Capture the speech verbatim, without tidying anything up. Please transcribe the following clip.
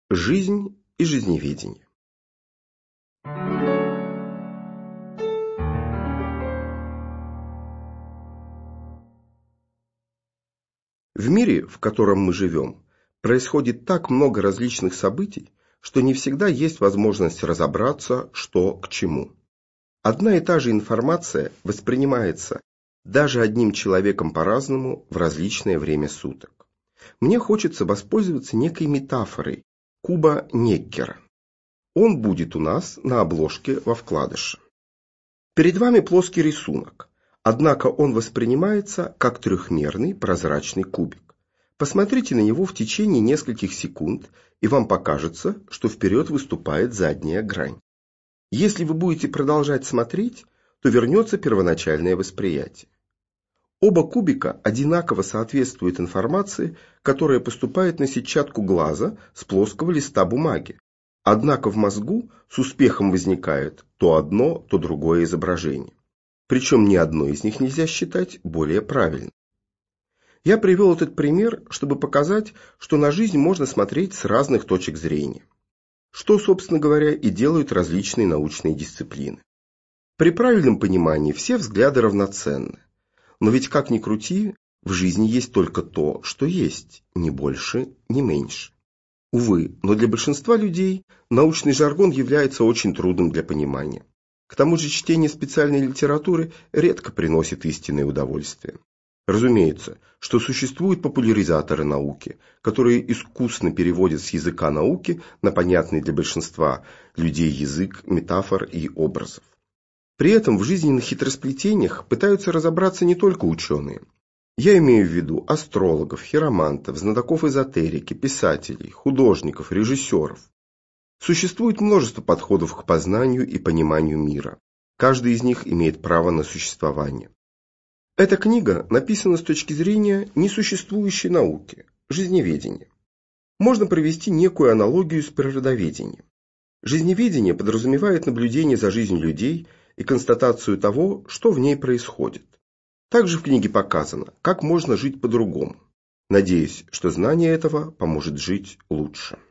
Жизнь и жизневедение. В мире, в котором мы живем, происходит так много различных событий, что не всегда есть возможность разобраться, что к чему. Одна и та же информация воспринимается даже одним человеком по-разному в различное время суток. Мне хочется воспользоваться некой метафорой куба Неккера. Он будет у нас на обложке во вкладыше. Перед вами плоский рисунок, однако он воспринимается как трехмерный прозрачный кубик. Посмотрите на него в течение нескольких секунд, и вам покажется, что вперед выступает задняя грань. Если вы будете продолжать смотреть, то вернется первоначальное восприятие. Оба кубика одинаково соответствуют информации, которая поступает на сетчатку глаза с плоского листа бумаги. Однако в мозгу с успехом возникает то одно, то другое изображение. Причем ни одно из них нельзя считать более правильным. Я привел этот пример, чтобы показать, что на жизнь можно смотреть с разных точек зрения. Что, собственно говоря, и делают различные научные дисциплины. При правильном понимании все взгляды равноценны. Но ведь как ни крути, в жизни есть только то, что есть, ни больше, ни меньше. Увы, но для большинства людей научный жаргон является очень трудным для понимания. К тому же чтение специальной литературы редко приносит истинное удовольствие. Разумеется, что существуют популяризаторы науки, которые искусно переводят с языка науки на понятный для большинства людей язык метафор и образов. При этом в жизненных хитросплетениях пытаются разобраться не только ученые. Я имею в виду астрологов, хиромантов, знатоков эзотерики, писателей, художников, режиссеров. Существует множество подходов к познанию и пониманию мира. Каждый из них имеет право на существование. Эта книга написана с точки зрения несуществующей науки – жизневедения. Можно провести некую аналогию с природоведением. Жизневедение подразумевает наблюдение за жизнью людей и констатацию того, что в ней происходит. Также в книге показано, как можно жить по-другому. Надеюсь, что знание этого поможет жить лучше.